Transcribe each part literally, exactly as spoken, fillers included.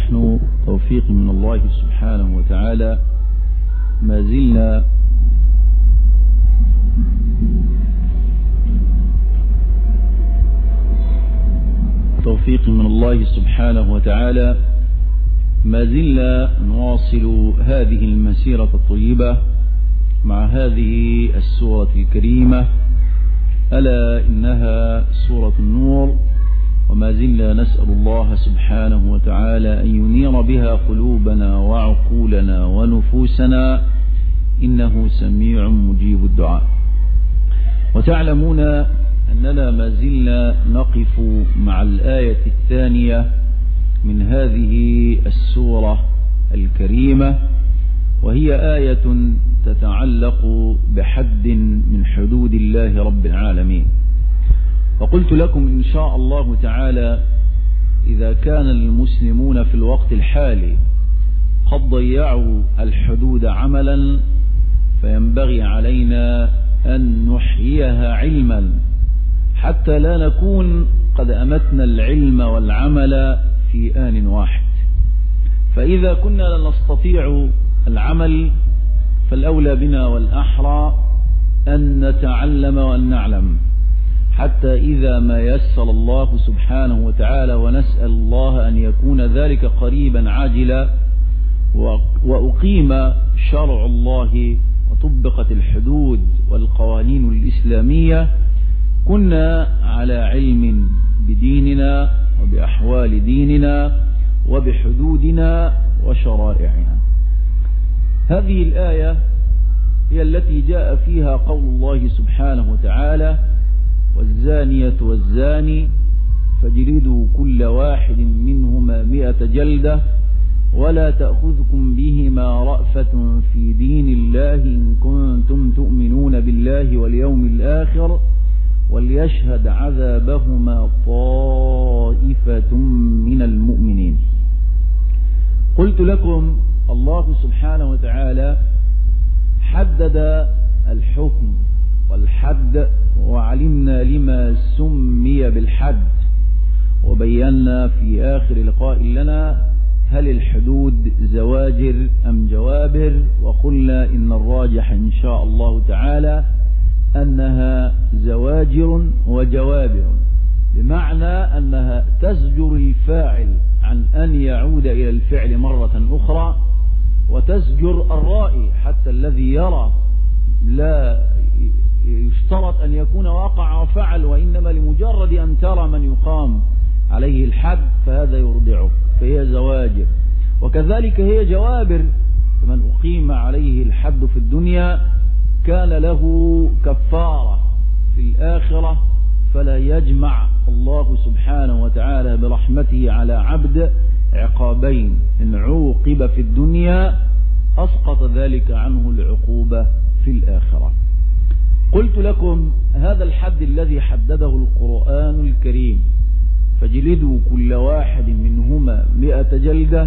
ونحن توفيق من الله سبحانه وتعالى ما زلنا توفيق من الله سبحانه وتعالى ما زلنا نواصل هذه المسيرة الطيبة مع هذه السورة الكريمة، ألا إنها سورة النور، وما زلنا نسأل الله سبحانه وتعالى أن ينير بها قلوبنا وعقولنا ونفوسنا، إنه سميع مجيب الدعاء. وتعلمون أننا ما زلنا نقف مع الآية الثانية من هذه السورة الكريمة، وهي آية تتعلق بحد من حدود الله رب العالمين. وقلت لكم إن شاء الله تعالى إذا كان المسلمون في الوقت الحالي قد ضيعوا الحدود عملا، فينبغي علينا أن نحييها علما حتى لا نكون قد أمتنا العلم والعمل في آن واحد. فإذا كنا لا نستطيع العمل فالأولى بنا والأحرى أن نتعلم وأن نعلم، حتى إذا ما يسر الله سبحانه وتعالى، ونسأل الله أن يكون ذلك قريبا عاجلا، وأقيم شرع الله وطبقت الحدود والقوانين الإسلامية، كنا على علم بديننا وبأحوال ديننا وبحدودنا وشرائعنا. هذه الآية هي التي جاء فيها قول الله سبحانه وتعالى: والزانية والزاني فاجلدوا كل واحد منهما مئة جلدة ولا تأخذكم بهما رأفة في دين الله إن كنتم تؤمنون بالله واليوم الآخر وليشهد عذابهما طائفة من المؤمنين. قلت لكم الله سبحانه وتعالى حدد الحكم والحد، وعلمنا لما سمي بالحد، وبينا في آخر لقاء لنا هل الحدود زواجر أم جوابر، وقلنا إن الراجح إن شاء الله تعالى أنها زواجر وجوابر، بمعنى أنها تزجر الفاعل عن أن يعود إلى الفعل مرة أخرى، وتزجر الرائي حتى الذي يرى لا يشترط أن يكون وقع وفعل، وإنما لمجرد أن ترى من يقام عليه الحد فهذا يرضعك، فهي زواجر. وكذلك هي جوابر، فمن أقيم عليه الحد في الدنيا كان له كفارة في الآخرة، فلا يجمع الله سبحانه وتعالى برحمته على عبد عقابين: إن عوقب في الدنيا أسقط ذلك عنه العقوبة في الآخرة. قلت لكم هذا الحد الذي حدده القرآن الكريم، فجلدوا كل واحد منهما مئة جلدة،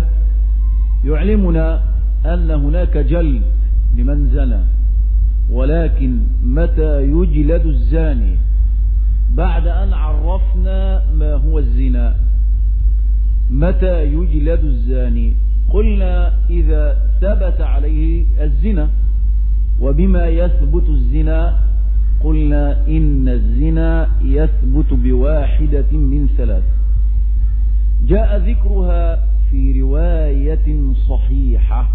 يعلمنا أن هناك جلد لمن زنى، ولكن متى يجلد الزاني؟ بعد أن عرفنا ما هو الزنا. متى يجلد الزاني؟ قلنا إذا ثبت عليه الزنا. وبما يثبت الزنا؟ قلنا إن الزنا يثبت بواحدة من ثلاث، جاء ذكرها في رواية صحيحة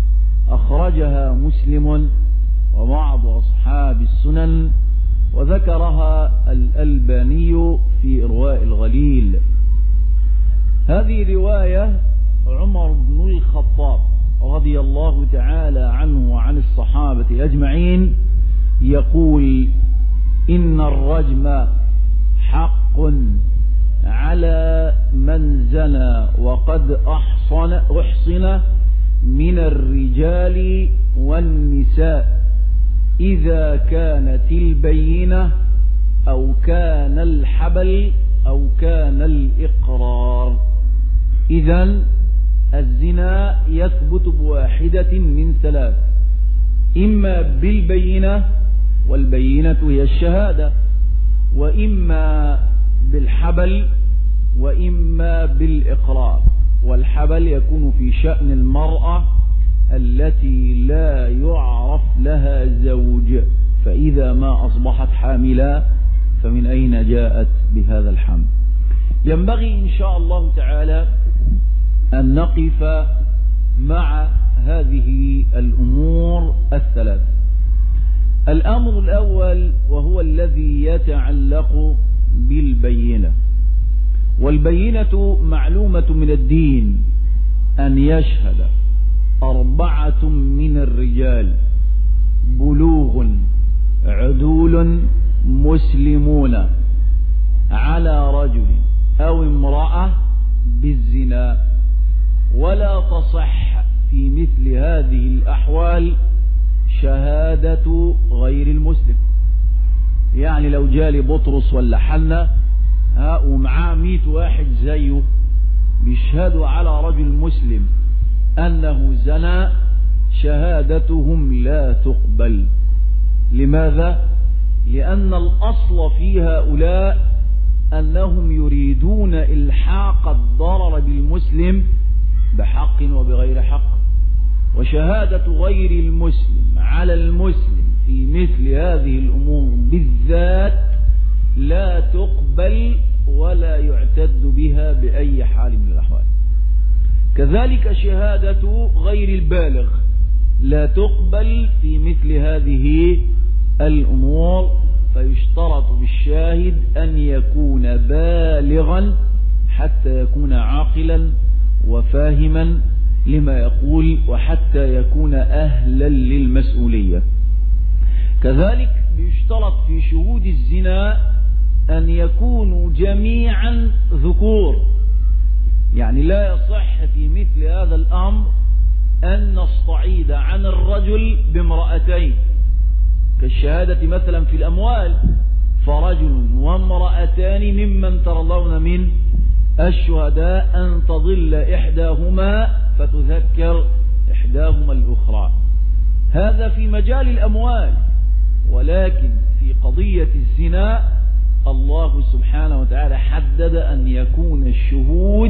أخرجها مسلم وبعض أصحاب السنن، وذكرها الألباني في إرواء الغليل. هذه رواية عمر بن الخطاب رضي الله تعالى عنه وعن الصحابة أجمعين يقول: إن الرجم حق على من زنى وقد أحصن, أحصن من الرجال والنساء إذا كانت البينة أو كان الحبل أو كان الإقرار. إذن الزنا يثبت بواحدة من ثلاث: إما بالبينة، والبينة هي الشهادة، وإما بالحبل، وإما بالإقرار. والحبل يكون في شأن المرأة التي لا يعرف لها زوج، فإذا ما أصبحت حاملا فمن أين جاءت بهذا الحمل؟ ينبغي إن شاء الله تعالى أن نقف مع هذه الأمور الثلاث. الأمر الأول وهو الذي يتعلق بالبينة، والبينة معلومة من الدين أن يشهد أربعة من الرجال بلوغ عدول مسلمون على رجل أو امرأة بالزنا، ولا تصح في مثل هذه الأحوال شهادة غير المسلم. يعني لو جالي بطرس ولا حنة ها ومعاه مئة واحد زيه بيشهدوا على رجل مسلم أنه زنى، شهادتهم لا تقبل. لماذا؟ لأن الأصل في هؤلاء أنهم يريدون إلحاق الضرر بالمسلم بحق وبغير حق، وشهادة غير المسلم على المسلم في مثل هذه الأمور بالذات لا تقبل ولا يعتد بها بأي حال من الأحوال. كذلك شهادة غير البالغ لا تقبل في مثل هذه الأمور، فيشترط بالشاهد أن يكون بالغا حتى يكون عاقلا وفاهما لما يقول، وحتى يكون أهلا للمسؤولية. كذلك يشترط في شهود الزنا أن يكونوا جميعا ذكور، يعني لا يصح في مثل هذا الأمر أن نستعيد عن الرجل بامرأتين، كالشهادة مثلا في الأموال، فرجل وامرأتان ممن ترضون من الشهداء أن تضل إحداهما فتذكر إحداهما الأخرى. هذا في مجال الأموال، ولكن في قضية الزنا الله سبحانه وتعالى حدد أن يكون الشهود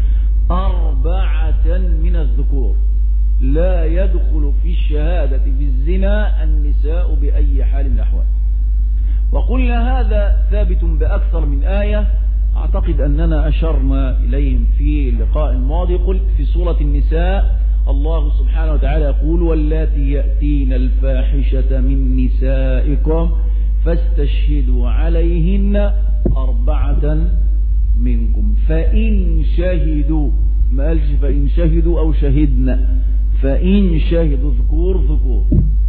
أربعة من الذكور، لا يدخل في الشهادة في الزنا النساء بأي حال من الأحوال. وقلنا هذا ثابت بأكثر من آية، أعتقد أننا أشرنا إليهم في اللقاء الماضي. قلت في سورة النساء الله سبحانه وتعالى يقول: واللاتي يأتين الفاحشة من نسائكم فاستشهدوا عليهن أربعة منكم فإن شهدوا، ما قالش فإن شهدوا أو شهدنا، فإن شهدوا ذكور ذكور.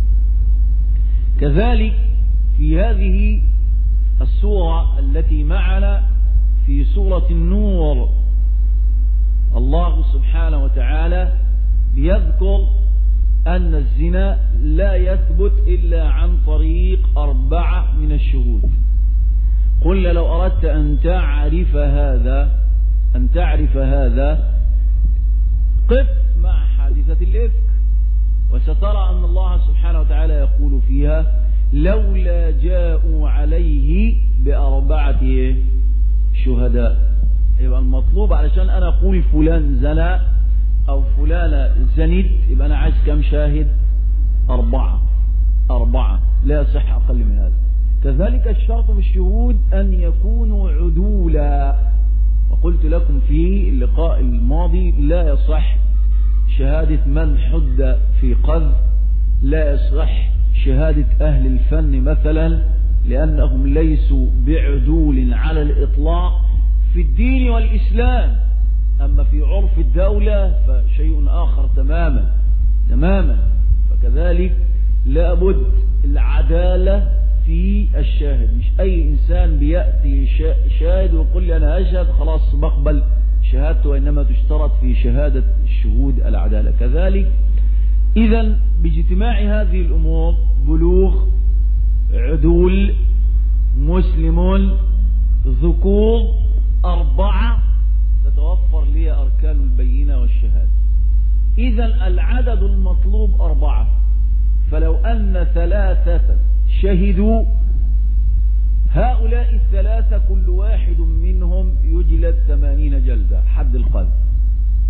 كذلك في هذه السورة التي معنا في سورة النور الله سبحانه وتعالى يذكر أن الزنا لا يثبت إلا عن طريق أربعة من الشهود. قلنا لو أردت أن تعرف هذا أن تعرف هذا قف مع حادثة الإفك، وسترى أن الله سبحانه وتعالى يقول فيها: لولا جاءوا عليه بأربعة شهداء. يبقى المطلوب علشان أنا أقول فلان زنى أو فلانة زنت يبقى أنا عايز كم شاهد؟ أربعة أربعة لا يصح أقل من هذا. كذلك الشرط بالشهود أن يكونوا عدولا، وقلت لكم في اللقاء الماضي لا يصح شهادة من حد في قذف، لا يصح شهادة أهل الفن مثلا، لأنهم ليسوا بعدول على الإطلاق في الدين والإسلام. أما في عرف الدولة فشيء آخر تماما تماما. فكذلك لابد العدالة في الشاهد، مش أي إنسان بيأتي شاهد ويقول لي أنا أشهد خلاص بقبل شهادته، وإنما تشترط في شهادة الشهود العدالة. كذلك إذن باجتماع هذه الأمور بلوغ، عدول، مسلمون، ذكور، أربعة، تتوفر لي أركان البينة والشهادة. إذن العدد المطلوب أربعة، فلو أن ثلاثة شهدوا هؤلاء الثلاثة كل واحد منهم يجلد ثمانين جلدة حد القذف.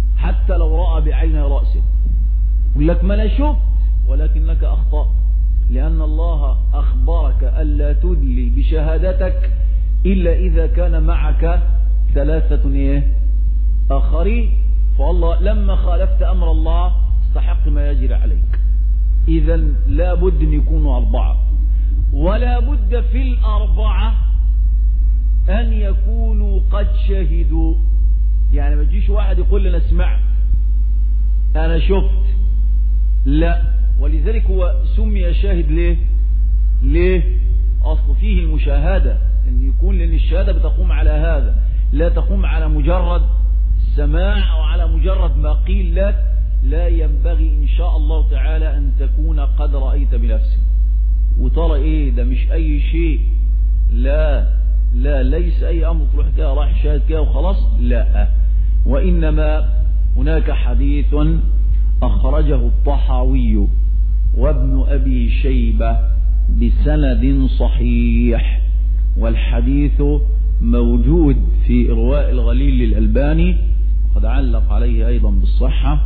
حتى لو رأى بعين رأسه. يقول لك ما أنا شفت ولكنك أخطأ، لأن الله أخبرك ألا تدلي بشهادتك إلا إذا كان معك ثلاثة إيه؟ آخرين. فالله لما خالفت أمر الله استحق ما يجري عليك. إذا لا بد أن يكونوا أربعة، ولا بد في الأربعة أن يكونوا قد شهدوا. يعني ما يجيش واحد يقول لنا اسمع أنا شفت، لا. ولذلك هو سمي شاهد ليه؟ ليه؟ أصل فيه المشاهدة، أن يكون، لأن الشهادة بتقوم على هذا، لا تقوم على مجرد السماع أو على مجرد ما قيل لك. لا ينبغي إن شاء الله تعالى أن تكون قد رأيت بنفسك وترى إيه ده مش أي شيء، لا لا ليس أي أمر تروح كده راح شاهد كده وخلاص، لا. وإنما هناك حديث أخرجه الطحاوي وابن أبي شيبة بسند صحيح، والحديث موجود في إرواء الغليل للألباني، قد علق عليه أيضا بالصحة.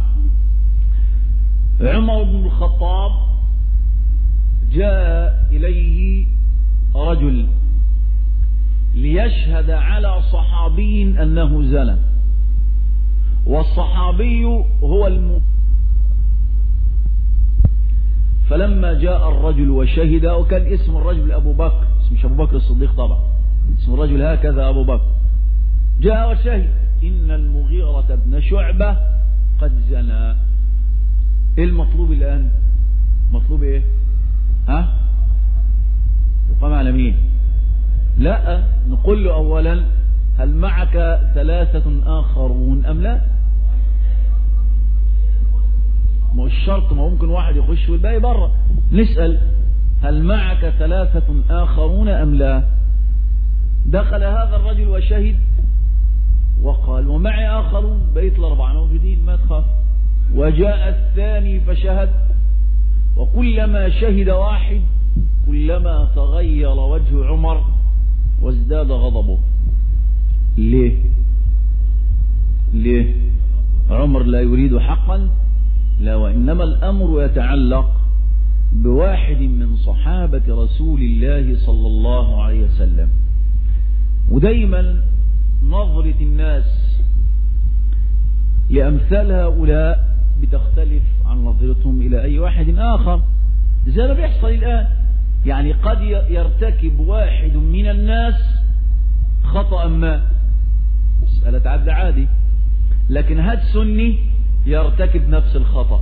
عمر بن الخطاب جاء إليه رجل ليشهد على صحابي أنه زنى، والصحابي هو الم... فلما جاء الرجل وشهد، وكان اسم الرجل أبو بكر، اسم مش أبو بكر الصديق طبعا، اسم الرجل هكذا أبو بكر، جاء وشهد إن المغيرة بن شعبة قد زنى. إيه المطلوب الآن؟ مطلوب إيه؟ ها؟ يقام على مين؟ لا، نقول له أولا هل معك ثلاثة آخرون أم لا؟ ما هو الشرط، ما ممكن واحد يخش والباقي بره. نسأل هل معك ثلاثة آخرون أم لا؟ دخل هذا الرجل وشهد وقال ومعي آخرون، بقيت الأربعة موجودين ما تخاف. وجاء الثاني فشهد، وكلما شهد واحد كلما تغير وجه عمر وازداد غضبه. ليه؟ ليه؟ عمر لا يريد حقا؟ لا، وإنما الأمر يتعلق بواحد من صحابة رسول الله صلى الله عليه وسلم. ودايما نظرة الناس لأمثال هؤلاء بتختلف عن نظرتهم إلى أي واحد آخر، زي ما بيحصل الآن. يعني قد يرتكب واحد من الناس خطأ ما، مسألة تعدى عادي، لكن هاد سني يرتكب نفس الخطأ،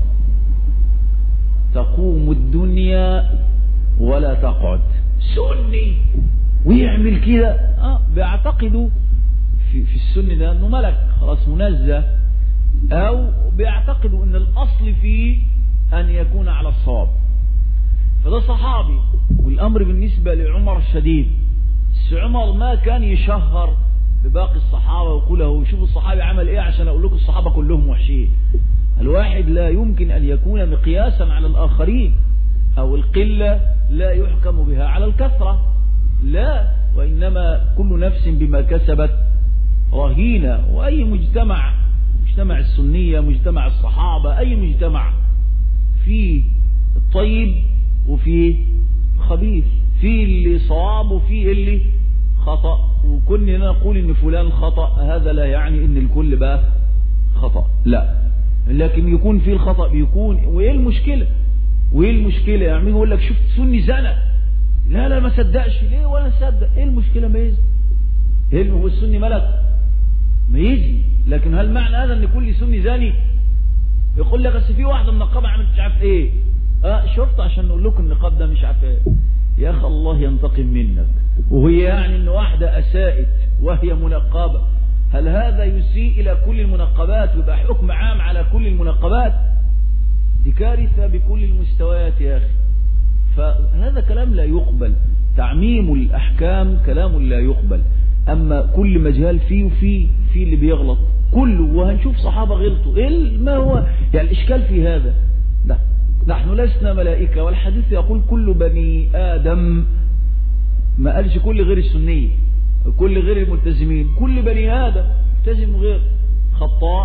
تقوم الدنيا ولا تقعد. سني ويعمل كده، اه بيعتقدوا في, في السن ده انه ملك خلاص منزه، او بيعتقدوا ان الاصل فيه ان يكون على الصواب. فده صحابي، والامر بالنسبة لعمر شديد. بس عمر ما كان يشهر بباقي الصحابة ويقول له شوفوا الصحابي عمل ايه عشان اقول لكم الصحابة كلهم وحشين. الواحد لا يمكن ان يكون مقياسا على الاخرين، او القلة لا يحكم بها على الكثرة، لا، وانما كل نفس بما كسبت رهينة. واي مجتمع، مجتمع السنية، مجتمع الصحابة، اي مجتمع فيه الطيب وفيه خبيث، فيه اللي صواب وفيه اللي خطأ. وكنا نقول ان فلان خطأ، هذا لا يعني ان الكل بقى خطأ، لا، لكن يكون فيه الخطأ بيكون. وايه المشكلة؟ وايه المشكلة؟ يعني يقول لك شفت سني زنى، لا لا ما صدقش، ليه ولا صدق؟ ايه المشكلة؟ ما يجي، ايه هو السني ملك؟ ما يجي. لكن هل معنى هذا ان كل سني زاني؟ يقول لك بس في واحدة منقبة عملت مش عارف ايه، اه شفت عشان نقول لكم النقاب ده مش عارف ايه. يا اخي الله ينتقم منك. وهي يعني ان واحدة اساءت وهي منقبة، هل هذا يسيء الى كل المنقبات ويبقى حكم عام على كل المنقبات؟ دي كارثة بكل المستويات يا اخي. فهذا كلام لا يقبل، تعميم الاحكام كلام لا يقبل. اما كل مجال فيه وفيه فيه اللي بيغلط كله، وهنشوف صحابة غلطوا، ايه ما هو يعني الاشكال في هذا؟ لا، نحن لسنا ملائكة، والحديث يقول كل بني آدم، ما قالش كل غير السنية، كل غير الملتزمين، كل بني آدم ملتزم غير خطاء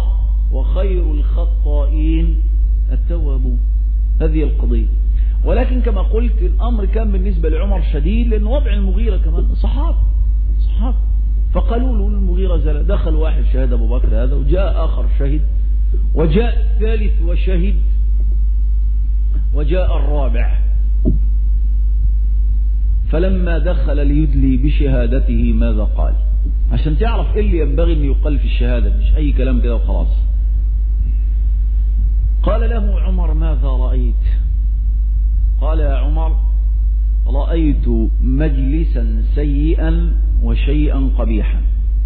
وخير الخطائين التوابون. هذه القضية. ولكن كما قلت الأمر كان بالنسبة لعمر شديد، لأن وضع المغيرة كمان صحاب صحاب فقالوا له المغيرة زل. دخل واحد شهد أبو بكر هذا، وجاء آخر شهد، وجاء الثالث وشهد، وجاء الرابع. فلما دخل ليدلي بشهادته ماذا قال؟ عشان تعرف إيه اللي ينبغي أن يقال في الشهادة، مش أي كلام كده وخلاص. قال له عمر ماذا رأيت؟ قال يا عمر رأيت مجلسا سيئا وشيئا قبيحا.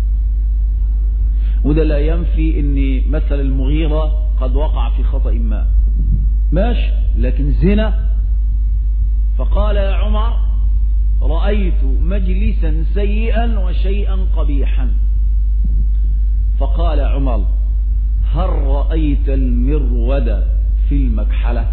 وده لا ينفي ان مثل المغيرة قد وقع في خطأ ما ماشي، لكن زنا. فقال يا عمر رأيت مجلسا سيئا وشيئا قبيحا. فقال عمر هل رأيت المرود في المكحلة؟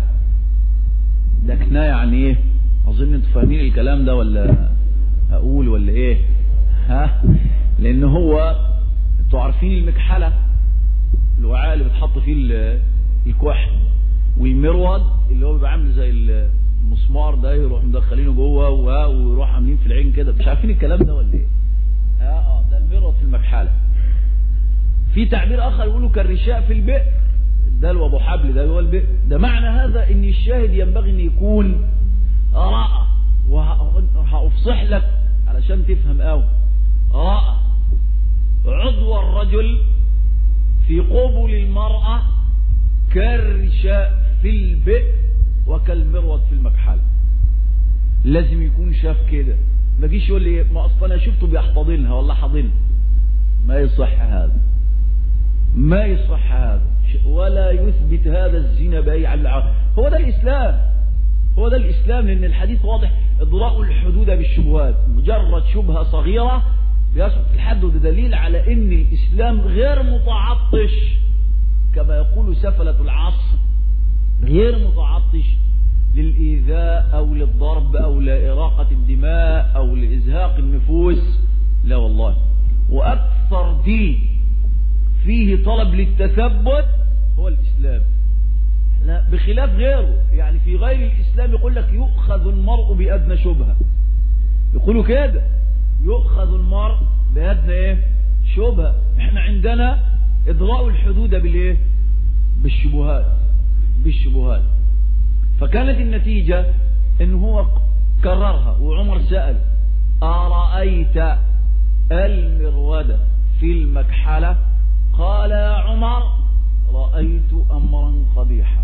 ده كناية يعني ايه؟ اظن انتوا فاهمين الكلام ده ولا اقول ولا ايه؟ ها؟ لان هو انتوا عارفين المكحلة، الوعاء اللي بتحط فيه الكحل، والمرود اللي هو بيبقى عامل زي المسمار ده، يروح مدخلينه جوه ويروح عاملين في العين كده. مش عارفين الكلام ده ولا ايه؟ ها اه ده المرود في المكحلة. في تعبير اخر يقولوا كالرشاء في البئر، ده ابو حبل ده هو البئر. ده معنى هذا ان الشاهد ينبغي ان يكون رأى، وهأفصح لك علشان تفهم قوي. رأى عضو الرجل في قبل المرأة كالرشاء في البئر وكالمرود في المكحلة. لازم يكون شاف كده، ما جيش يقول لي ما اصلا انا شفته بيحتضنها ولا حاضنها. ما يصح هذا، ما يصح هذا، ولا يثبت هذا الزنا بأي على. هو ده الإسلام، هو ده الإسلام. لأن الحديث واضح، اضراء الحدود بالشبهات. مجرد شبهة صغيرة بيسقط الحد، وده دليل على ان الإسلام غير متعطش كما يقول سفلة العصر، غير متعطش للإيذاء أو للضرب أو لإراقة الدماء أو لإزهاق النفوس، لا والله. وأكثر دين فيه طلب للتثبت هو الإسلام، لا بخلاف غيره. يعني في غير الإسلام يقول لك يؤخذ المرء بأدنى شبهة، يقولوا كده يؤخذ المرء بأدنى ايه شبهة. احنا عندنا إضراء الحدود بالايه بالشبهات بالشبهات. فكانت النتيجة ان هو كررها، وعمر سأل أرأيت المرود في المكحلة؟ قال يا عمر رأيت أمرا قبيحا.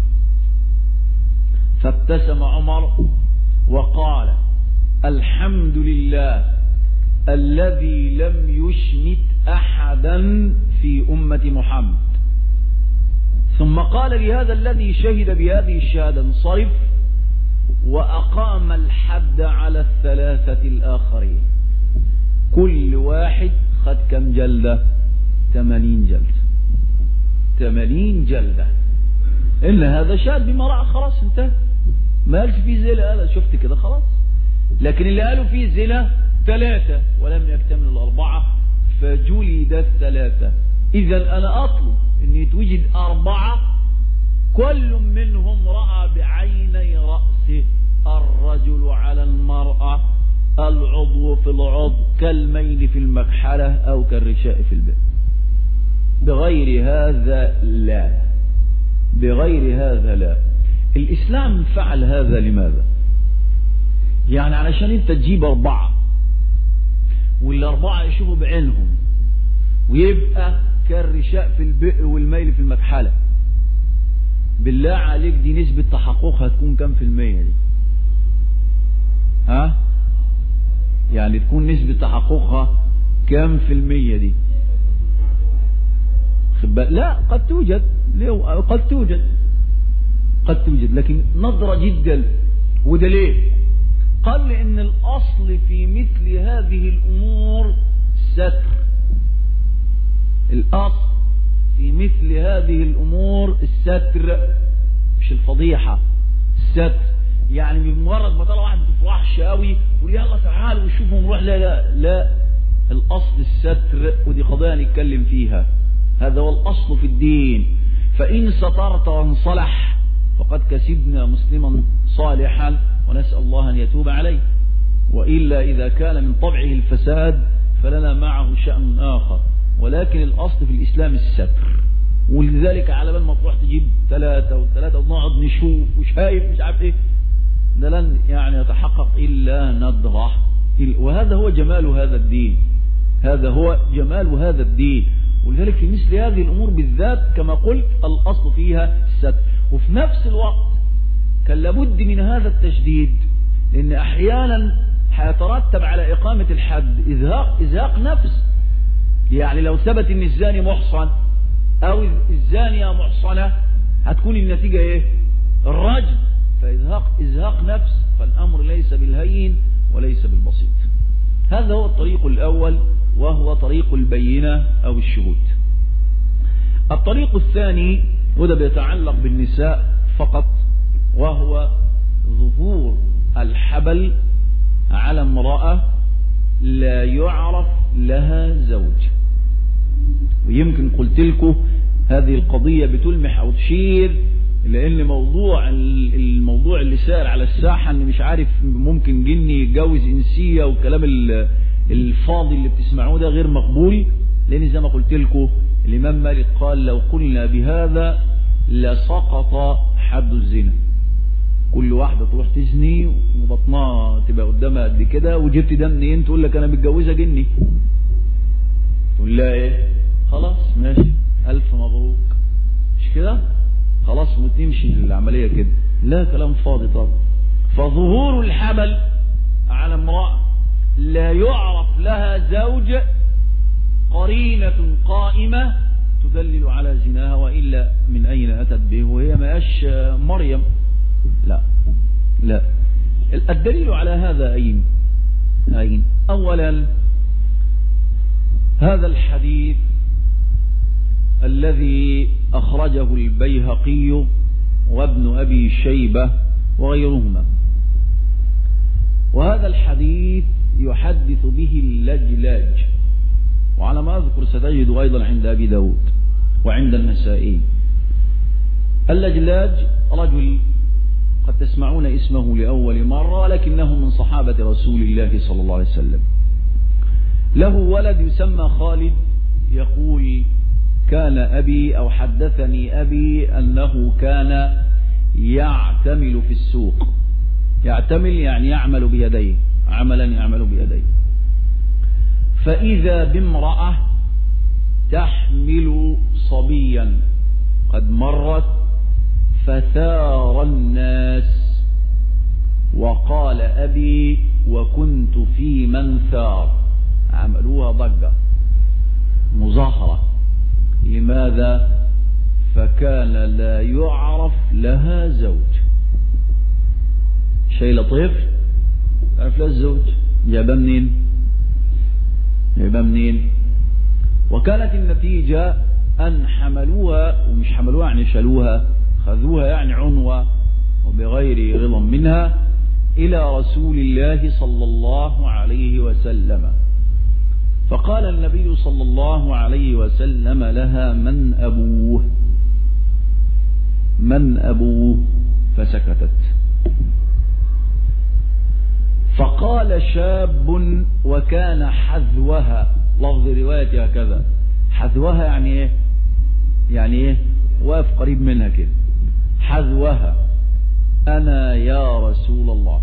فابتسم عمر وقال الحمد لله الذي لم يشمت أحدا في أمة محمد. ثم قال لهذا الذي شهد بهذه الشهادة انصرف، وأقام الحد على الثلاثة الآخرين. كل واحد خد كم جلدة؟ ثمانين جلدة. ثمانين جلدة. إن هذا شاد بما رأى خلاص انتهى، ما قالش فيه زنا. هذا شفت كده خلاص. لكن اللي قالوا فيه زنا ثلاثة ولم يكتمل الأربعة، فجلد الثلاثة. إذا أنا أطلب أن يتوجد أربعة كل منهم رأى بعيني رأسه الرجل على المرأة، العضو في العضو، كالميل في المكحلة أو كالرشاء في البئر. بغير هذا لا، بغير هذا لا. الإسلام فعل هذا لماذا؟ يعني علشان انت تجيب أربعة والأربعة يشوفوا بعينهم ويبقى كالرشاء في البئر والميل في المكحلة. بالله عليك دي نسبة تحققها تكون كم في المية دي؟ ها؟ يعني تكون نسبة تحققها كم في المية دي؟ لا قد توجد، قد توجد قد توجد لكن نظرة جدا. وده ليه؟ قال لأن الأصل في مثل هذه الأمور الستر. الأصل في مثل هذه الأمور الستر، مش الفضيحة، الستر. يعني بمجرد ما طلع واحد بتفرحش قوي يقول يلا تعالوا وشوفوا نروح، لا لا لا، الأصل الستر. ودي قضية نتكلم فيها، هذا هو الأصل في الدين. فإن سترت وانصلح فقد كسبنا مسلما صالحا ونسأل الله أن يتوب عليه، وإلا إذا كان من طبعه الفساد فلنا معه شأن آخر. ولكن الأصل في الإسلام الستر، ولذلك على بال ما تروح تجيب ثلاثة وثلاثة ونقعد نشوف وشايف مش عارف إيه، ده لن يعني يتحقق إلا ندرة. وهذا هو جمال هذا الدين، هذا هو جمال هذا الدين. ولذلك في مثل هذه الأمور بالذات كما قلت الأصل فيها الستر. وفي نفس الوقت كان لابد من هذا التشديد، لأن أحيانا هيترتب على إقامة الحد إزهاق إزهاق نفس. يعني لو ثبت إن الزاني محصن أو الزانية محصنة هتكون النتيجة إيه؟ الرجم. فإزهاق إزهاق نفس، فالأمر ليس بالهين وليس بالبسيط. هذا هو الطريق الأول، وهو طريق البينة أو الشهود. الطريق الثاني وده بيتعلق بالنساء فقط، وهو ظهور الحبل على امرأة لا يعرف لها زوج. ويمكن قلت لكم هذه القضية بتلمح أو تشير إلى أن موضوع الموضوع اللي سائر على الساحة أن مش عارف ممكن جني يتجوز إنسية والكلام الفاضي اللي بتسمعوه ده غير مقبول. لأن زي ما قلت لكم الإمام مالك قال لو قلنا بهذا لسقط حد الزنا. كل واحدة تروح تزني وبطنها تبقى قدامها قد كده، وجبت ده منين؟ تقول لك أنا متجوزة جني. تقول لها إيه؟ خلاص ماشي ألف مبروك، مش كده؟ خلاص وتمشي العملية كده. لا، كلام فاضي طبعا. فظهور الحبل على امرأة لا يعرف لها زوج قرينة قائمة تدلل على زناها، وإلا من أين أتت به وهي ما أش مريم؟ لا لا. الدليل على هذا أين أين أولا هذا الحديث الذي أخرجه البيهقي وابن أبي شيبة وغيرهما، وهذا الحديث يحدث به اللجلاج، وعلى ما أذكر ستجد أيضا عند أبي داود وعند النسائي. اللجلاج رجل قد تسمعون اسمه لأول مرة، لكنه من صحابة رسول الله صلى الله عليه وسلم. له ولد يسمى خالد، يقول كان أبي أو حدثني أبي أنه كان يعتمل في السوق. يعتمل يعني يعمل بيديه، عملا يعمل بيديه. فإذا بامرأة تحمل صبيا قد مرت، فثار الناس، وقال أبي وكنت في من ثار. عملوها ضجة مظاهرة. لماذا؟ فكان لا يعرف لها زوج. شيء لطيف، تعرف لها الزوج جابها منين؟ جابها منين؟ وكانت النتيجة أن حملوها، ومش حملوها يعني شالوها، خذوها يعني عنوة وبغير رضا منها إلى رسول الله صلى الله عليه وسلم. فقال النبي صلى الله عليه وسلم لها من أبوه؟ من أبوه؟ فسكتت. فقال شاب وكان حذوها، لفظ رواية هكذا، حذوها يعني ايه؟ يعني ايه؟ واقف قريب منها كده. حذوها أنا يا رسول الله.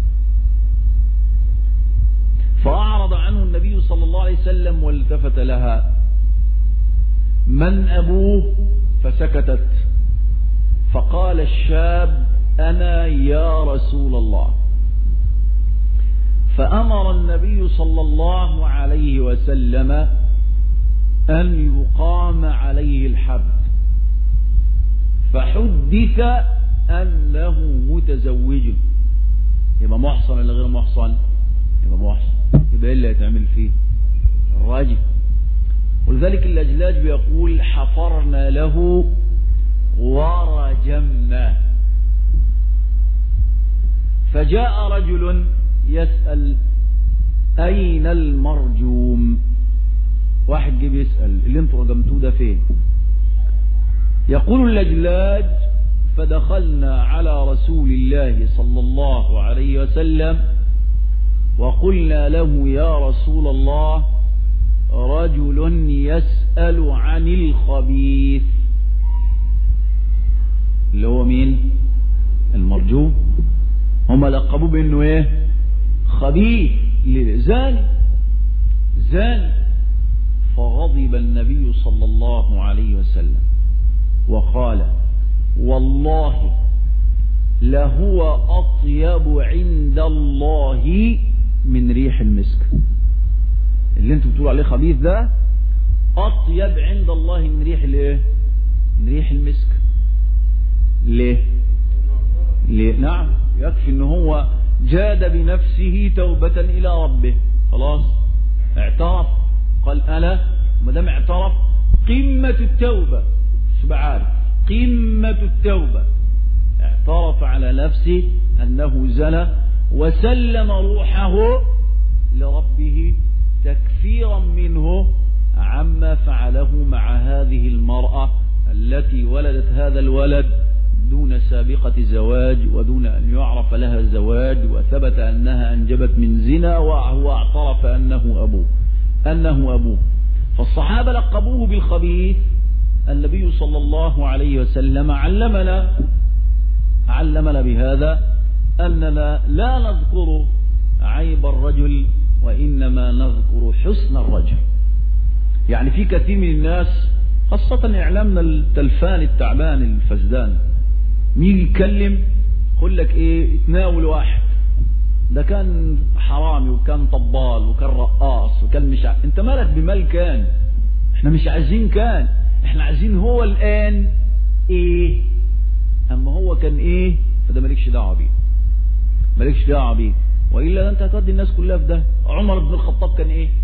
فأعرض عنه النبي صلى الله عليه وسلم والتفت لها. من أبوه؟ فسكتت. فقال الشاب أنا يا رسول الله. فأمر النبي صلى الله عليه وسلم أن يقام عليه الحد، فحدث أنه متزوج. يبقى محصن ولا غير محصن؟ يبقى محصن. يبقى إيه اللي هيتعمل فيه؟ الرجم. ولذلك اللجلاج بيقول حفرنا له ورجمناه. فجاء رجل يسأل أين المرجوم؟ واحد جيب يسأل اللي انتوا رجمتوه ده فين؟ يقول اللجلاج: فدخلنا على رسول الله صلى الله عليه وسلم وقلنا له: يا رسول الله، رجل يسأل عن الخبيث. اللي هو مين؟ المرجوم. هم لقبوه بانه ايه؟ خبيث، زاني زاني. فغضب النبي صلى الله عليه وسلم وقال: والله لهو أطيب عند الله من ريح المسك. اللي انتم بتقولوا عليه خبيث ده أطيب عند الله من ريح الايه؟ من ريح المسك. ليه؟ ليه؟ نعم، يكفي ان هو جاد بنفسه توبة إلى ربه، خلاص اعترف، قال أنا ما دام اعترف قمة التوبة، مش بعارف قمة التوبة، اعترف على نفسه أنه زنى وسلم روحه لربه تكفيرا منه عما فعله مع هذه المرأة التي ولدت هذا الولد دون سابقة زواج ودون أن يعرف لها زواج، وثبت أنها أنجبت من زنا وهو اعترف أنه أبوه أنه أبوه. فالصحابة لقبوه بالخبيث. النبي صلى الله عليه وسلم علمنا علمنا بهذا أننا لا نذكر عيب الرجل وإنما نذكر حسن الرجل. يعني في كثير من الناس خاصة إعلامنا التلفان التعبان الفسدان مين يتكلم يقول لك إيه؟ يتناول واحد ده كان حرامي وكان طبال وكان رقاص وكان مش ع... انت مالك بمال كان؟ احنا مش عايزين كان، احنا عايزين هو الآن ايه؟ اما هو كان ايه؟ فده مالكش دعوه بيه، مالكش دعوه بيه، والا انت هتودي الناس كلها في ده. عمر بن الخطاب كان ايه؟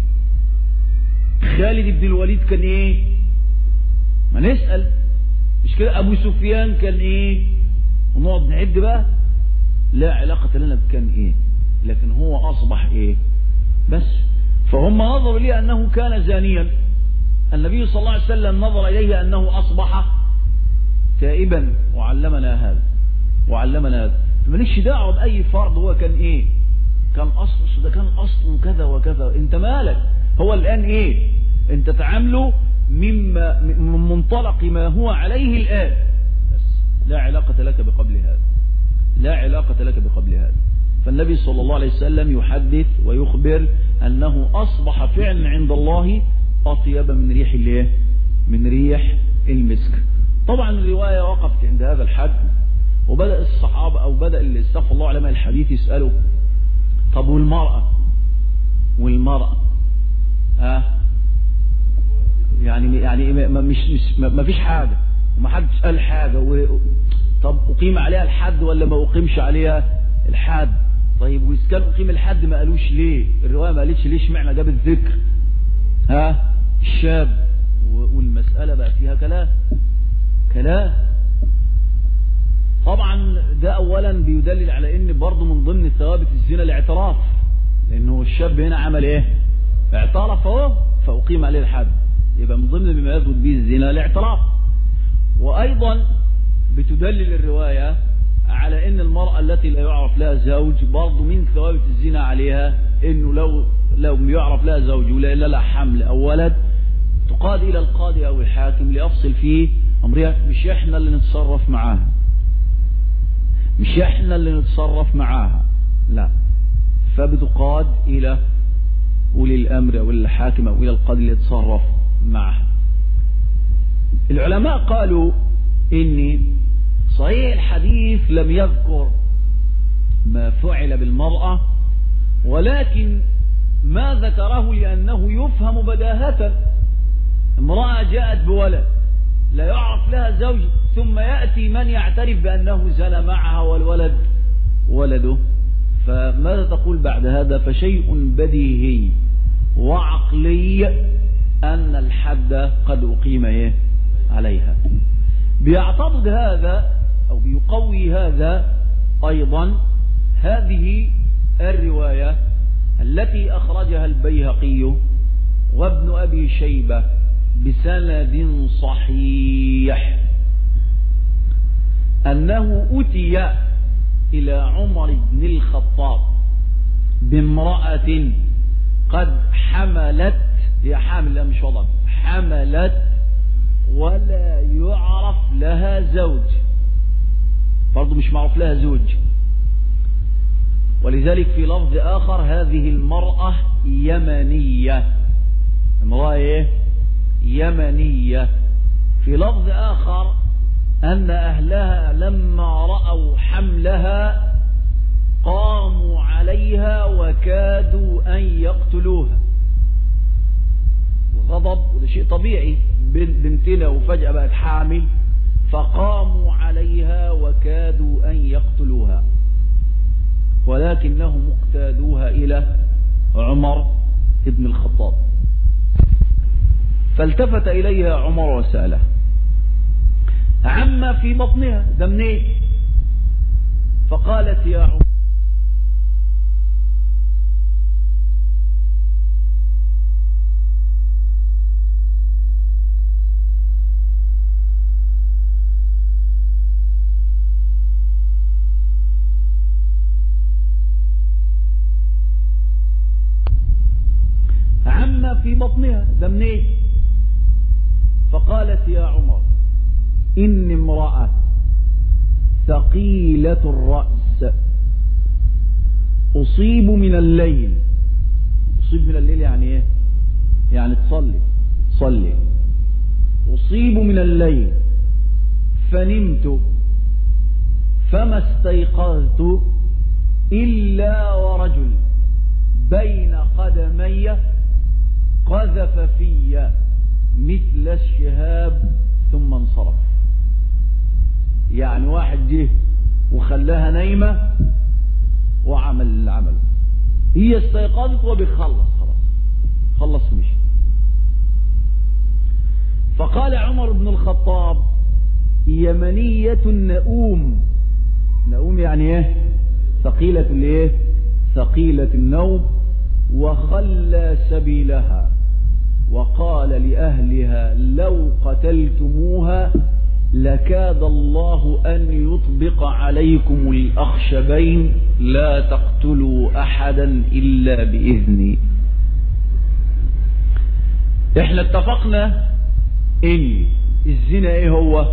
خالد بن الوليد كان ايه؟ ما نسأل مش كده. ابو سفيان كان ايه؟ ونقعد نعد بقى، لا علاقة لنا بكان ايه، لكن هو اصبح ايه بس. فهم نظروا ليه انه كان زانيا، النبي صلى الله عليه وسلم نظر اليه انه اصبح تائبا وعلمنا هذا وعلمنا هذا. مالكش دعوه باي فرد هو كان ايه، كان اصل ده كان اصله كذا وكذا، انت مالك؟ هو الان ايه؟ انت تعامله مما من منطلق ما هو عليه الان بس، لا علاقة لك بقبل هذا، لا علاقة لك بقبل هذا. فالنبي صلى الله عليه وسلم يحدث ويخبر أنه أصبح فعلا عند الله أطيب من ريح الايه؟ من ريح المسك. طبعا الرواية وقفت عند هذا الحد، وبدأ الصحابة أو بدأ اللي استغفر الله علماء الحديث يسألوا: طب والمرأة والمرأة ها يعني يعني ما مش ما فيش حاجة وما حدش قال حاجة و... طب أقيم عليها الحد ولا ما أقيمش عليها الحد؟ طيب وإذا كان أقيم الحد ما قالوش ليه؟ الرواية ما قالتش ليش معنى جاب الذكر ها الشاب، والمسألة بقى فيها كلام كلام. طبعا ده أولا بيدلل على إن برضه من ضمن ثوابت الزنا الاعتراف، لأنه الشاب هنا عمل إيه؟ اعترف اهو فأقيم عليه الحد، يبقى من ضمن بما يثبت به الزنا الاعتراف. وأيضا بتدلل الرواية على ان المرأة التي لا يعرف لها زوج برضو من ثوابت الزنا عليها انه لو لو يعرف لها زوج ولا لها حمل او ولد تقاد الى القاضي او الحاكم ليفصل فيه امرها. مش احنا اللي نتصرف معاها، مش احنا اللي نتصرف معاها، لا، فبتقاد الى ولي الامر او الحاكم او الى القاضي اللي يتصرف معها. العلماء قالوا ان صحيح الحديث لم يذكر ما فعل بالمرأة، ولكن ما ذكره لأنه يفهم بداهة. امرأة جاءت بولد لا يعرف لها زوج، ثم يأتي من يعترف بأنه زنى معها والولد ولده، فماذا تقول بعد هذا؟ فشيء بديهي وعقلي أن الحد قد أقيم عليها. بيعتضد هذا أو بيقوي هذا أيضا هذه الرواية التي أخرجها البيهقي وابن أبي شيبة بسند صحيح أنه أتي إلى عمر بن الخطاب بامرأة قد حملت، هي حامل مش وضع، حملت ولا يعرف لها زوج، برضو مش معروف لها زوج. ولذلك في لفظ آخر هذه المرأة يمنية، امرأة ايه؟ يمنية. في لفظ آخر أن أهلها لما رأوا حملها قاموا عليها وكادوا أن يقتلوها. الغضب وده شيء طبيعي، بنتنا وفجأة بقت حامل، فقاموا عليها وكادوا أن يقتلوها، ولكنهم اقتادوها إلى عمر بن الخطاب. فالتفت إليها عمر وسأله عما في بطنها، ده منين؟ فقالت يا عمر عما في بطنها، ده منين؟ فقالت يا عمر إني امرأة ثقيلة الرأس أصيب من الليل. أصيب من الليل يعني إيه؟ يعني تصلي صلي. أصيب من الليل فنمت فما استيقظت إلا ورجل بين قدمي قذف في مثل الشهاب ثم انصرف. يعني واحد جه وخلاها نايمة وعمل العمل، هي استيقظت وبيخلص، خلاص خلص ومشي. فقال عمر بن الخطاب يمنية نؤوم. نؤوم يعني ايه؟ ثقيلة الايه؟ ثقيلة النوم. وخلى سبيلها وقال لأهلها لو قتلتموها لكاد الله أن يطبق عليكم الأخشبين لا تقتلوا أحدا إلا بإذني. احنا اتفقنا ان الزنا ايه هو؟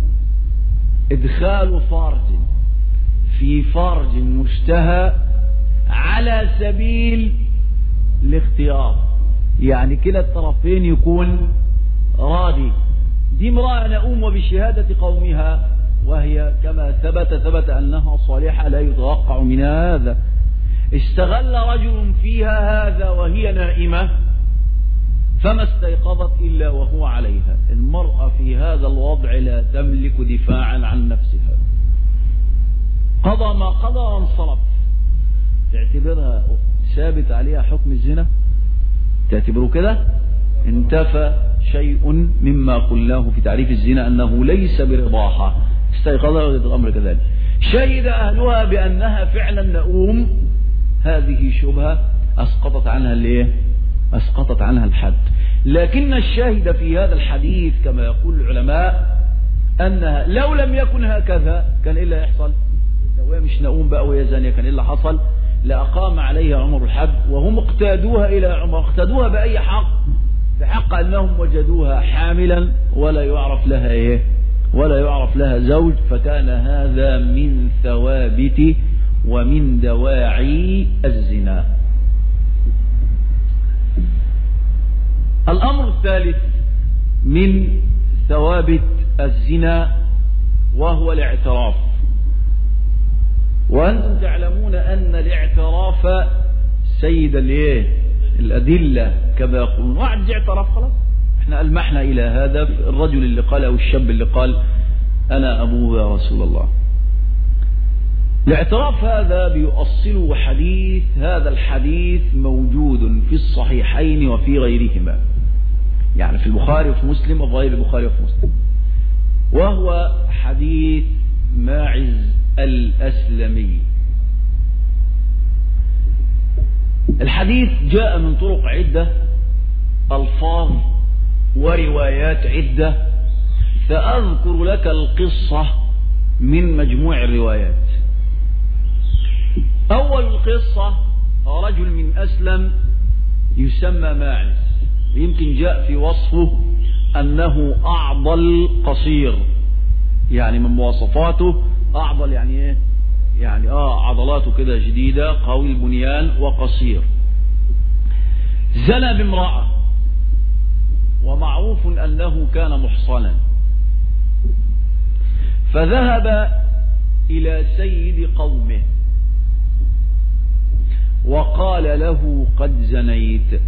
ادخال فرج في فرج مشتهى على سبيل الاختيار، يعني كلا الطرفين يكون راضي. دي امرأة نؤوم وبشهادة قومها، وهي كما ثبت ثبت أنها صالحة لا يتوقع من هذا. استغل رجل فيها هذا وهي نائمة فما استيقظت إلا وهو عليها. المرأة في هذا الوضع لا تملك دفاعا عن نفسها. قضى ما قضى وانصرف. تعتبرها ثابت عليها حكم الزنا؟ تعتبره كده؟ انتفى شيء مما قلناه في تعريف الزنا أنه ليس برضاحة. استيقظها وجدت الأمر كذلك. شهد أهلها بأنها فعلا نؤوم، هذه شبهة أسقطت عنها الايه؟ أسقطت عنها الحد. لكن الشاهد في هذا الحديث كما يقول العلماء أنها لو لم يكن هكذا كان إيه اللي يحصل؟ لو هي مش نؤوم بقى وهي زانية كان إيه اللي حصل؟ لأقام عليها عمر الحد، وهم اقتادوها إلى عمر. اقتادوها بأي حق؟ بحق أنهم وجدوها حاملا ولا يعرف لها إيه؟ ولا يعرف لها زوج. فكان هذا من ثوابت ومن دواعي الزنا. الأمر الثالث من ثوابت الزنا وهو الاعتراف. وأنتم تعلمون أن الاعتراف سيد الايه؟ الأدلة كما يقولون. واحد جاء اعترف خلاص، احنا ألمحنا إلى هذا. الرجل اللي قال أو الشاب اللي قال أنا أبوه يا رسول الله. الاعتراف هذا بيؤصله حديث، هذا الحديث موجود في الصحيحين وفي غيرهما، يعني في البخاري وفي مسلم وفي غير البخاري وفي مسلم، وهو حديث ماعز الأسلمي. الحديث جاء من طرق عدة، ألفاظ وروايات عدة، فأذكر لك القصة من مجموع الروايات. أول القصة رجل من أسلم يسمى ماعز، يمكن جاء في وصفه أنه أعضل قصير، يعني من مواصفاته أعضل يعني إيه؟ يعني آه عضلاته كده جديدة، قوي البنيان وقصير. زنى بامرأة، ومعروف أنه كان محصنا، فذهب إلى سيد قومه وقال له قد زنيت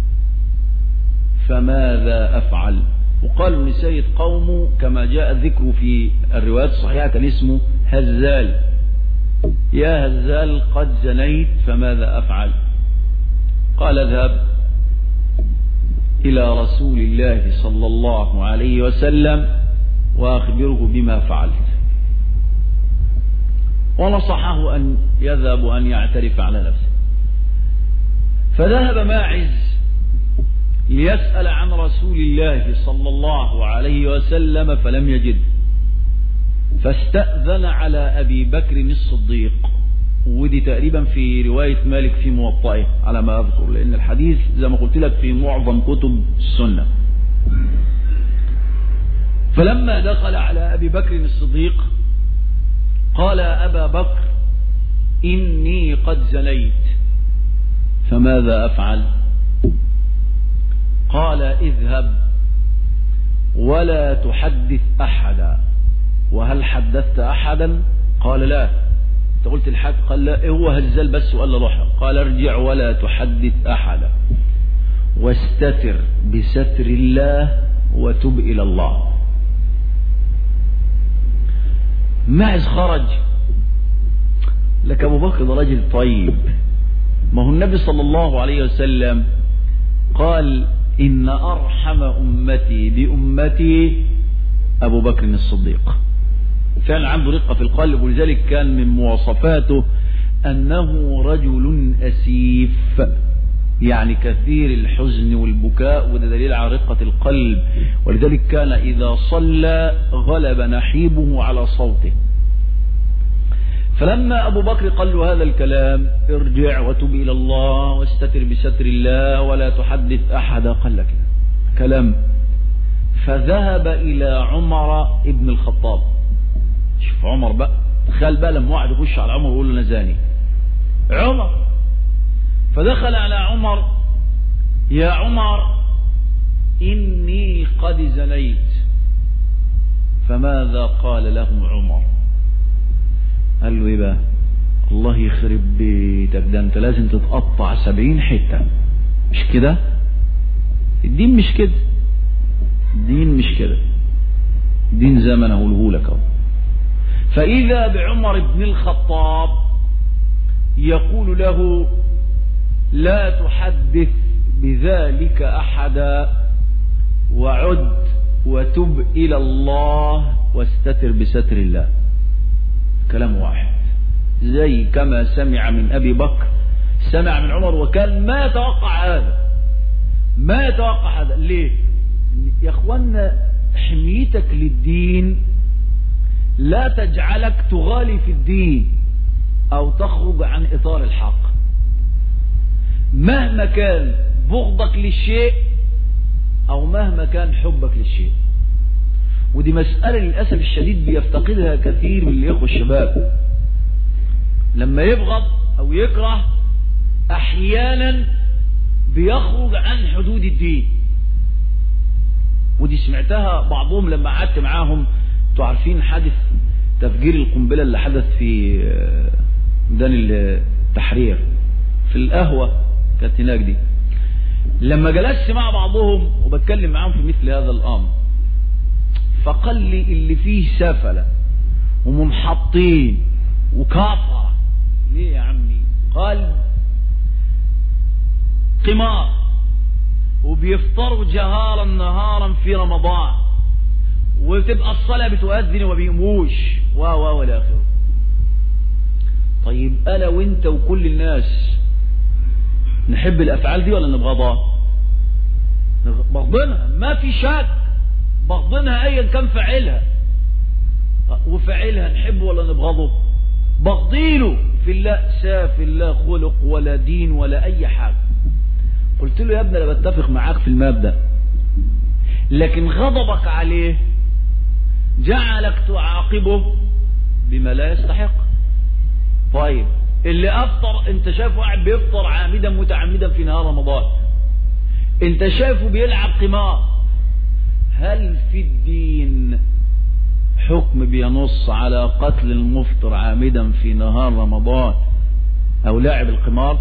فماذا أفعل؟ وقال لسيد قومه كما جاء الذكر في الروايات الصحيحة كان اسمه هزال، يا هزال قد زنيت فماذا أفعل؟ قال اذهب إلى رسول الله صلى الله عليه وسلم وأخبره بما فعلت. ونصحه أن يذهب وأن يعترف على نفسه. فذهب ماعز ليسأل عن رسول الله صلى الله عليه وسلم فلم يجد، فاستأذن على أبي بكر الصديق، ودي تقريبا في رواية مالك في موطئه على ما أذكر، لأن الحديث زي ما قلت لك في معظم كتب السنة. فلما دخل على أبي بكر الصديق قال أبا بكر إني قد زنيت فماذا أفعل؟ قال اذهب ولا تحدث أحدا. وهل حدثت أحدا؟ قال لا. انت قلت الحد؟ قال لا. هو هزال بس وقال له روح. قال ارجع ولا تحدث أحدا واستتر بستر الله وتب إلى الله. ماعز خرج. لك أبو بكر ده راجل طيب، ما هو النبي صلى الله عليه وسلم قال إن أرحم أمتي بأمتي أبو بكر الصديق. فعلا عنده رقة في القلب، ولذلك كان من مواصفاته أنه رجل أسيف، يعني كثير الحزن والبكاء، وده دليل على رقة القلب. ولذلك كان إذا صلى غلب نحيبه على صوته. فلما أبو بكر قال له هذا الكلام ارجع وتب إلى الله واستتر بستر الله ولا تحدث أحدا، قال لك كلام. فذهب إلى عمر ابن الخطاب. شوف عمر بقى، تخيل بقى لما واحد يخش على عمر ويقول له أنا زاني. عمر فدخل على عمر يا عمر إني قد زنيت. فماذا قال له عمر؟ قال له ايه بقى؟ الله يخرب بيتك، ده انت لازم تتقطع سبعين حتة، مش كده؟ الدين مش كده، الدين مش كده، الدين زي ما انا هقوله لك اهو. فإذا بعمر بن الخطاب يقول له لا تحدث بذلك أحدا وعد وتب إلى الله واستتر بستر الله. كلام واحد، زي كما سمع من أبي بكر سمع من عمر، وكان ما يتوقع هذا، ما يتوقع هذا. ليه؟ يا اخوانا حميتك للدين لا تجعلك تغالي في الدين أو تخرج عن إطار الحق. مهما كان بغضك للشيء أو مهما كان حبك للشيء. ودي مسألة للأسف الشديد بيفتقدها كثير من الإخوة الشباب. لما يبغض أو يكره أحيانا بيخرج عن حدود الدين. ودي سمعتها بعضهم لما قعدت معاهم. انتوا عارفين حادث تفجير القنبلة اللي حدث في ميدان التحرير في القهوة كانت هناك دي. لما جلست مع بعضهم وبتكلم معاهم في مثل هذا الأمر، فقال لي اللي فيه سفلة ومنحطين وكافرة. ليه يا عمي؟ قال قمار وبيفطروا جهارا نهارا في رمضان، وتبقى الصلاة بتؤذن وبيقوموش و و والى اخره. طيب انا وانت وكل الناس نحب الافعال دي ولا نبغضها؟ بغضنها، ما في شك، بغضنها ايا كان فاعلها. وفي وفاعلها نحبه ولا نبغضه؟ بغضيله في الله، سافل لا خلق ولا دين ولا أي حاجة. قلت له يا ابني أنا بتفق معاك في المبدأ، لكن غضبك عليه جعلك تعاقبه بما لا يستحق. طيب اللي أفطر أنت شايفه قاعد بيفطر عامدا متعمدا في نهار رمضان، أنت شايفه بيلعب قمار، هل في الدين حكم بينص على قتل المفطر عامدا في نهار رمضان أو لاعب القمار؟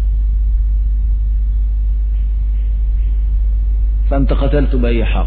فأنت قتلته بأي حق؟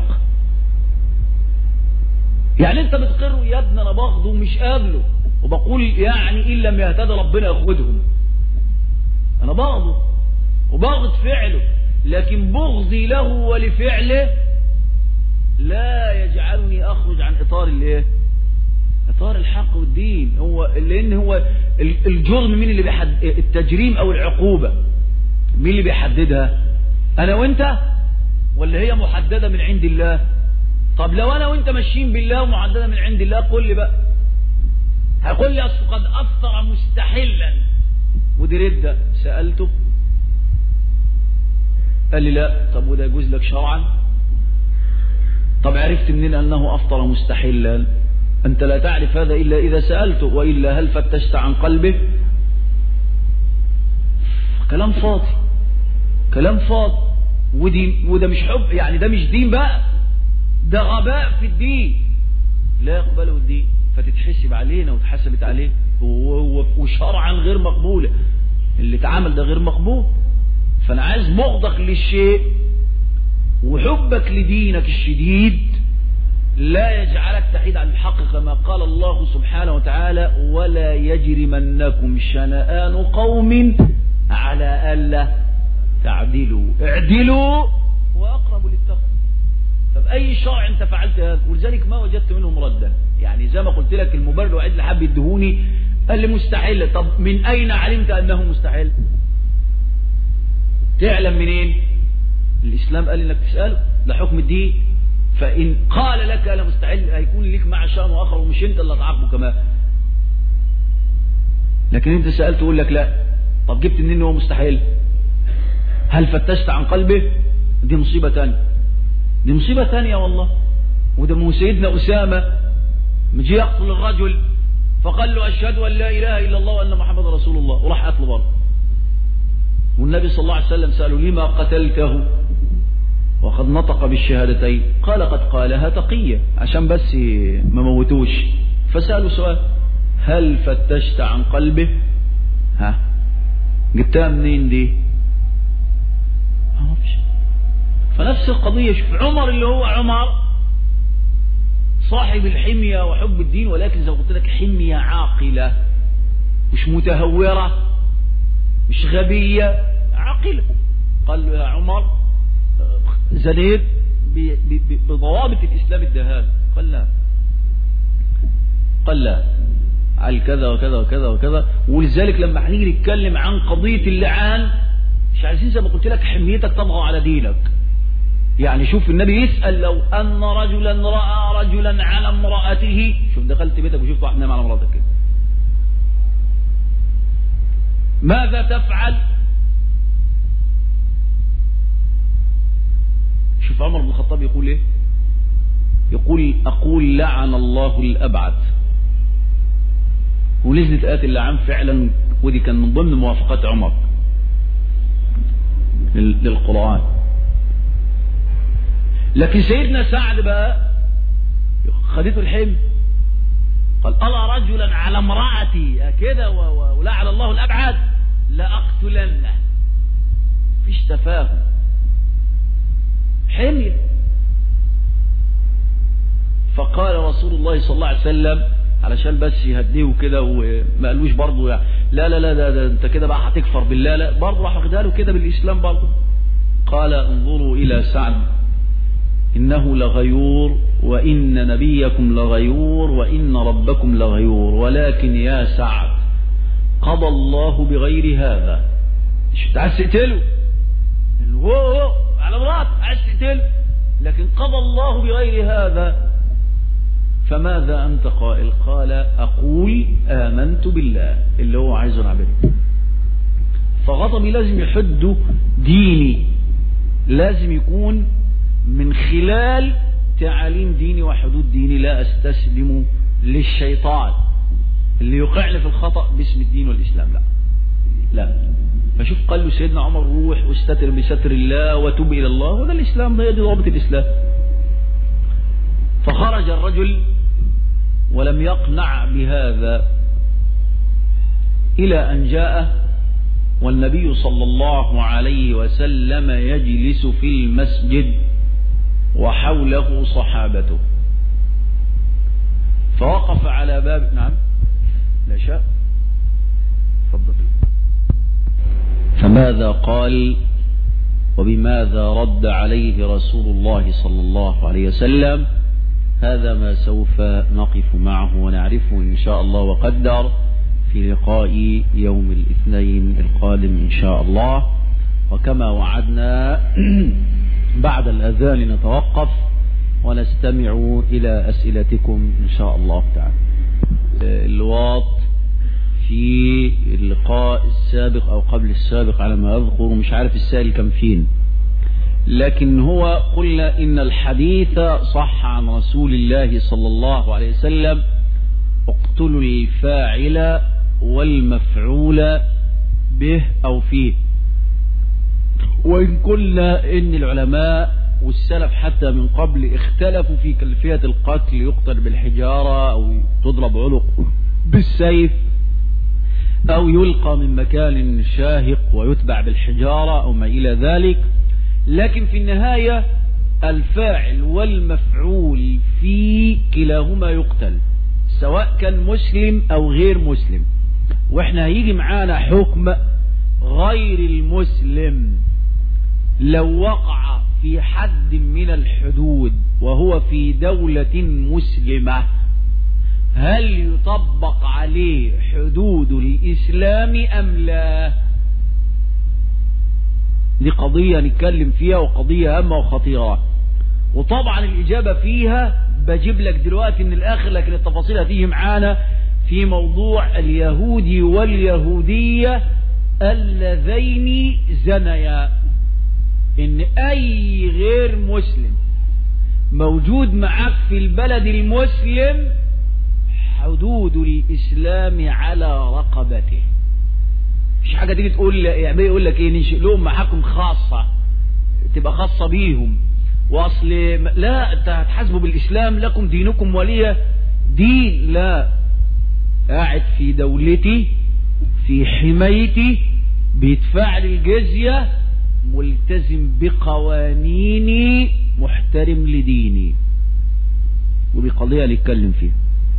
يعني أنت بتقر يا ابني أنا باخده ومش قابله، وبقول يعني إن لم يهتدى ربنا ياخدهم. أنا باخده وباخد فعله، لكن بغضي له ولفعله لا يجعلني أخرج عن إطار الإيه؟ إطار الحق والدين. هو لأن هو الجرم مين اللي بيحدد التجريم أو العقوبة؟ مين اللي بيحددها؟ أنا وأنت ولا هي محددة من عند الله؟ طب لو أنا وأنت ماشيين بالله ومحددة من عند الله، قل لي بقى. هيقول لي أصل قد أفطر مستحلا ودي ردة. سألته قال لي لا. طب وده يجوز لك شرعا؟ طب عرفت منين أنه أفطر مستحلا؟ أنت لا تعرف هذا إلا إذا سألته، وإلا هل فتشت عن قلبه؟ كلام فاضي، كلام فاضي. ودي وده مش حب، يعني ده مش دين بقى، ده غباء في الدين لا يقبله الدين، فتتحسب علينا وتحسبت عليه، وشرعا غير مقبولة. اللي اتعمل ده غير مقبول. فأنا عايز بغضك للشيء وحبك لدينك الشديد لا يجعلك تحيد عن الحق، كما قال الله سبحانه وتعالى: ولا يجرمنكم شنآن قوم على ألا تعدلوا اعدلوا وأقرب للتقوى. فبأي شرع انت فعلت هذا؟ ولذلك ما وجدت منهم ردا. يعني زي ما قلت لك المبرر الوحيد اللي حب يدهوني قال لي مستحيل. طب من أين علمت أنه مستحيل؟ تعلم منين؟ الإسلام قال إنك تسأله، ده حكم الدين. فإن قال لك أنا مستحيل هيكون لك مع شأن آخر، ومش أنت اللي تعاقبه كمان. لكن أنت سألته يقول لك لا. طب جبت منين هو مستحيل؟ هل فتشت عن قلبه؟ دي مصيبة تانية، دي مصيبة تانية والله. وده مو سيدنا أسامة مجي يقتل الرجل فقال له أشهد أن لا إله إلا الله وأن محمد رسول الله، وراح قتله برضه. والنبي صلى الله عليه وسلم سأله لما قتلته وقد نطق بالشهادتين؟ قال قد قالها تقية، عشان بس ما موتوش. فسأله سؤال: هل فتشت عن قلبه؟ ها جبتها منين دي؟ ما فيش. فنفس القضية. شوف عمر اللي هو عمر صاحب الحمية وحب الدين، ولكن زي ما قلت لك حمية عاقلة، مش متهورة، مش غبية، عاقلة. قال له يا عمر زنيت بضوابط الإسلام الدهان. قال لا، قال لا، على كذا وكذا وكذا وكذا. ولذلك لما هنيجي نتكلم عن قضية اللعان مش عايزين زي ما قلت لك حميتك تطغى على دينك. يعني شوف النبي يسأل: لو أن رجلا رأى رجلا على امرأته، شوف دخلت بيتك وشفت واحد نام على امرأتك كده، ماذا تفعل؟ شوف عمر بن الخطاب يقول ايه؟ يقول: أقول لعن الله الأبعد. ونزلت آية اللعان فعلا، ودي كان من ضمن موافقات عمر للقرآن. لكن سيدنا سعد بقى خدته الحلم، قال: أرى رجلا على امرأتي كده ولعن الله الأبعد لأقتلنه. فيش تفاهم، حمية. فقال رسول الله صلى الله عليه وسلم علشان بس يهديه كده وما قالوش برضه يعني لا لا لا ده, ده انت كده بقى هتكفر بالله، لا برضه راح واخدها له كده بالإسلام برضه. قال: انظروا إلى سعد إنه لغيور، وإن نبيكم لغيور، وإن ربكم لغيور، ولكن يا سعد قضى الله بغير هذا. مش انت عايز تقتله هو هو على مرات عايز تقتله، لكن قضى الله بغير هذا. فماذا أنت قائل؟ قال أقول آمنت بالله اللي هو عايز نعبده. فغضبي لازم يحد ديني، لازم يكون من خلال تعاليم ديني وحدود ديني، لا أستسلم للشيطان اللي يوقعني في الخطأ باسم الدين والإسلام. لا لا. فشوف قال له سيدنا عمر روح واستتر بستر الله وتوب إلى الله، وده الإسلام، ده يدي ضابط الإسلام. فخرج الرجل ولم يقنع بهذا إلى أن جاء والنبي صلى الله عليه وسلم يجلس في المسجد وحوله صحابته، فوقف على باب. نعم لا شاء. تفضل. فماذا قال وبماذا رد عليه رسول الله صلى الله عليه وسلم؟ هذا ما سوف نقف معه ونعرفه إن شاء الله وقدر في لقاء يوم الاثنين القادم إن شاء الله. وكما وعدنا بعد الأذان نتوقف ونستمع إلى أسئلتكم إن شاء الله تعالى. الواط في اللقاء السابق أو قبل السابق على ما أذكر، مش عارف السائل كم فين، لكن هو قلنا إن الحديث صح عن رسول الله صلى الله عليه وسلم اقتلوا الفاعل والمفعول به أو فيه. وإن قلنا إن العلماء والسلف حتى من قبل اختلفوا في كيفية القتل، يقتل بالحجارة أو تضرب عنق بالسيف أو يلقى من مكان شاهق ويتبع بالحجارة أو ما إلى ذلك، لكن في النهاية الفاعل والمفعول في كلاهما يقتل سواء كان مسلم أو غير مسلم. وإحنا هيجي معانا حكم غير المسلم لو وقع في حد من الحدود وهو في دولة مسلمة، هل يطبق عليه حدود الإسلام أم لا؟ دي قضية نتكلم فيها، وقضية هامة وخطيرة، وطبعا الإجابة فيها بجيب لك دلوقتي من الآخر، لكن التفاصيل هتيجي معانا في موضوع اليهودي واليهودية اللذين زنيا. إن أي غير مسلم موجود معك في البلد المسلم حدود الإسلام على رقبته. مش حاجة تيجي تقول يقول لك ايه ننشئ لهم محاكم خاصة تبقى خاصة بيهم، واصل لا انت هتحاسبوا بالإسلام، لكم دينكم ولي دين. لا، قاعد في دولتي في حمايتي بيدفع لي الجزية، ملتزم بقوانيني، محترم لديني. ودي قضية نتكلم فيها.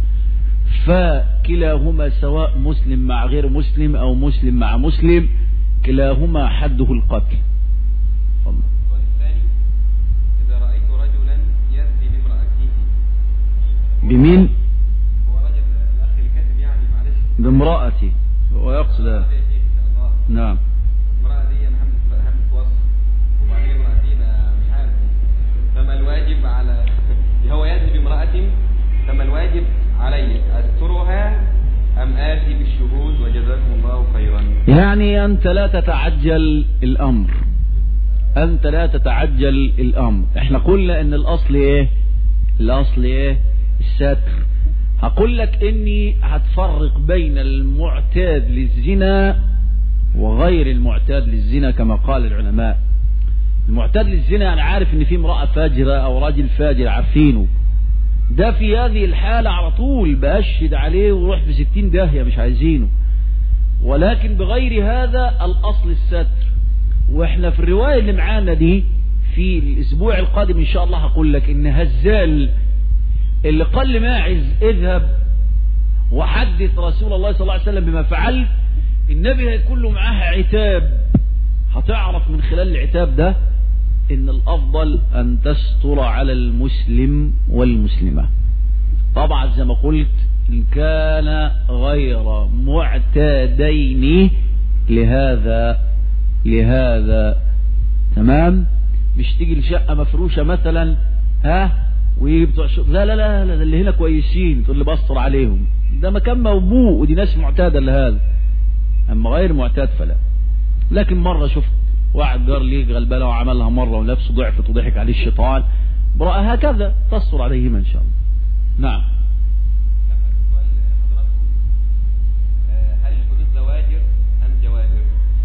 فكلاهما سواء مسلم مع غير مسلم أو مسلم مع مسلم كلاهما حده القتل. والثاني إذا رأيت رجلا يزني بامرأته. بمين؟ هو رجل الأخ اللي كاتب يعني معلش. بامرأتي هو يقصد. نعم. المرأة دي أنا همس همس وصف وبعدين امرأتي مش عارف. فما الواجب على هو يزني بامرأة، فما الواجب علي أسترها أم آتي بالشهود وجزاكم الله خيرا؟ يعني أنت لا تتعجل الأمر، أنت لا تتعجل الأمر. احنا قلنا ان الأصل ايه؟ الأصل ايه؟ الستر. هقول لك اني هتفرق بين المعتاد للزنا وغير المعتاد للزنا كما قال العلماء. المعتاد للزنا أنا عارف ان في امرأة فاجرة او راجل فاجر عارفينه، ده في هذه الحالة على طول بأشهد عليه وروح في ستين داهية مش عايزينه. ولكن بغير هذا الأصل الستر. واحنا في الرواية اللي معانا دي في الأسبوع القادم إن شاء الله هقول لك إن هزال اللي قال لماعز اذهب وحدث رسول الله صلى الله عليه وسلم بما فعلت، النبي هيكون له معاه عتاب. هتعرف من خلال العتاب ده إن الأفضل أن تستر على المسلم والمسلمة. طبعا زي ما قلت إن كان غير معتادين لهذا لهذا تمام. مش تيجي الشقة مفروشة مثلا ها وبتوع لا لا لا لا اللي هنا كويسين تقول لي بأثر عليهم، ده مكان موبوء ودي ناس معتادة لهذا، أما غير معتاد فلا. لكن مرة شفت واحد جار لي غلبانة وعملها مرة ونفسه ضعفت وضحك عليه الشيطان، برأى هكذا تصر عليهما إن شاء الله. نعم. هل الحدود زواجر أم جواجر؟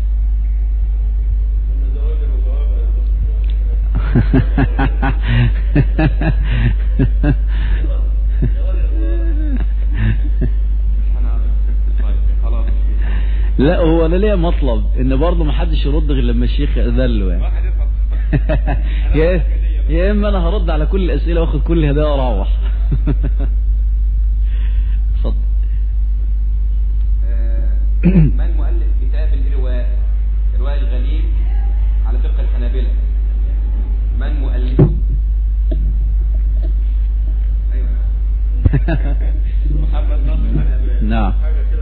لا هو انا ليه مطلب ان برضه ما حدش يرد غير لما الشيخ يأذن له يعني. يا يا اما انا هرد على كل الاسئله واخد كل هدايا واروح. اتفضل. من مؤلف كتاب الإرواء، إرواء الغليل على فقه الحنابلة؟ من مؤلفه؟ ايوه محمد ناصر. نعم.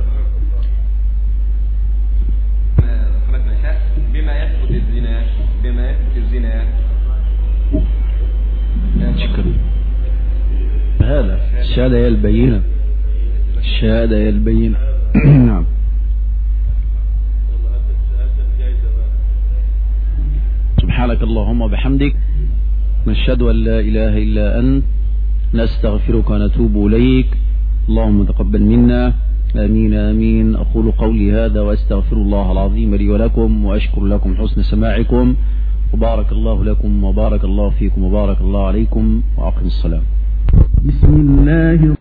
بما يثبت الزنا، بما يثبت الزنا. شكرا. هذا الشهادة هي البينة، الشهادة هي البينة. نعم. سبحانك اللهم وبحمدك، نشهد أن لا إله إلا أنت، نستغفرك ونتوب إليك، اللهم تقبل منا، آمين آمين. أقول قولي هذا وأستغفر الله العظيم لي ولكم، وأشكر لكم حسن سماعكم، وبارك الله لكم وبارك الله فيكم وبارك الله عليكم، وأقم الصلاة. بسم الله